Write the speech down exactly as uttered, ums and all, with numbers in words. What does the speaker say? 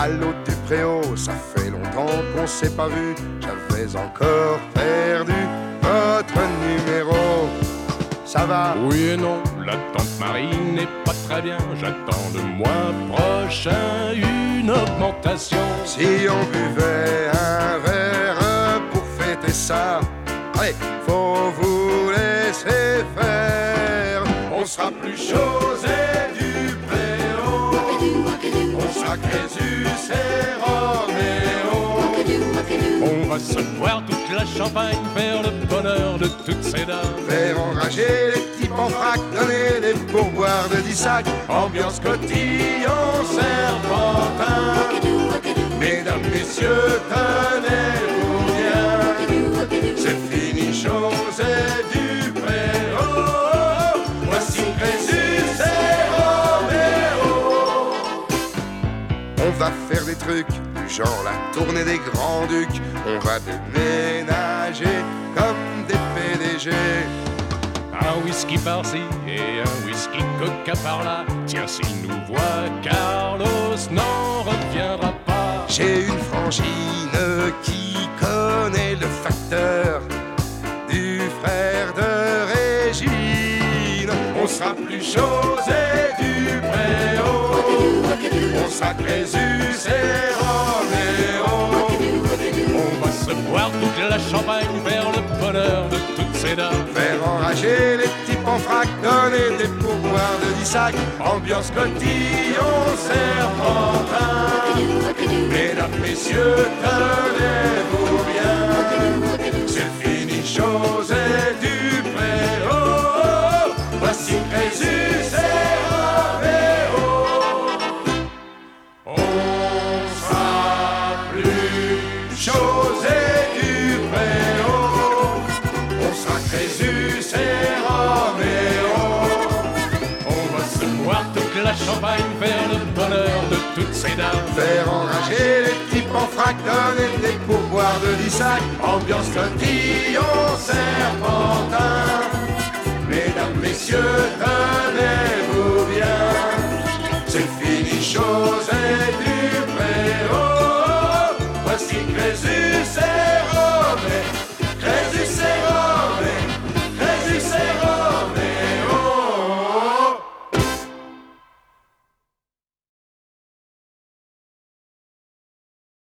Allô du Préau, ça fait longtemps qu'on s'est pas vu. J'avais encore perdu votre numéro. Ça va? Oui et non, la tante Marie n'est pas très bien. J'attends le mois prochain une augmentation. Si on buvait un verre pour fêter ça, allez, faut vous laisser faire. On sera plus José du Préau, on sera Crésus et Roméo. On va se boire toute la champagne, faire le bonheur de toutes ces dames. Faire enrager les types en frac, donner des pourboires de dix sacs. Ambiance cotillon, serpentin. Mesdames, messieurs, tenez-vous bien. C'est fini, José du Préau. Voici Crésus et Roméo. On va faire des trucs du genre la tournée des Grands-Ducs. On va déménager comme des P D G. Un whisky par-ci et un whisky coca par-là. Tiens, si nous voit Carlos, n'en reviendra pas. J'ai une frangine qui connaît le facteur du frère de Régine. On sera plus José du Préau, on sera Crésus et Roméo. On va se boire toute la champagne, vers le bonheur de toutes ces dames. Faire enrager les types en frac, donner des pourboires de dix sacs. Ambiance cotillon, serpentin. Mesdames, messieurs, tenez-vous bien. C'est fini, José du Préau. Voici Crésus et Roméo. On sera plus José du Préau, on sera Crésus et Roméo. On va se boire toute la champagne, vers le bonheur de toutes ces dames. Faire enrager les types en frac, donner des pourboires de dix sacs. Ambiance cotillon, serpentin. Mesdames, messieurs, tenez-vous bien. C'est fini, chaud.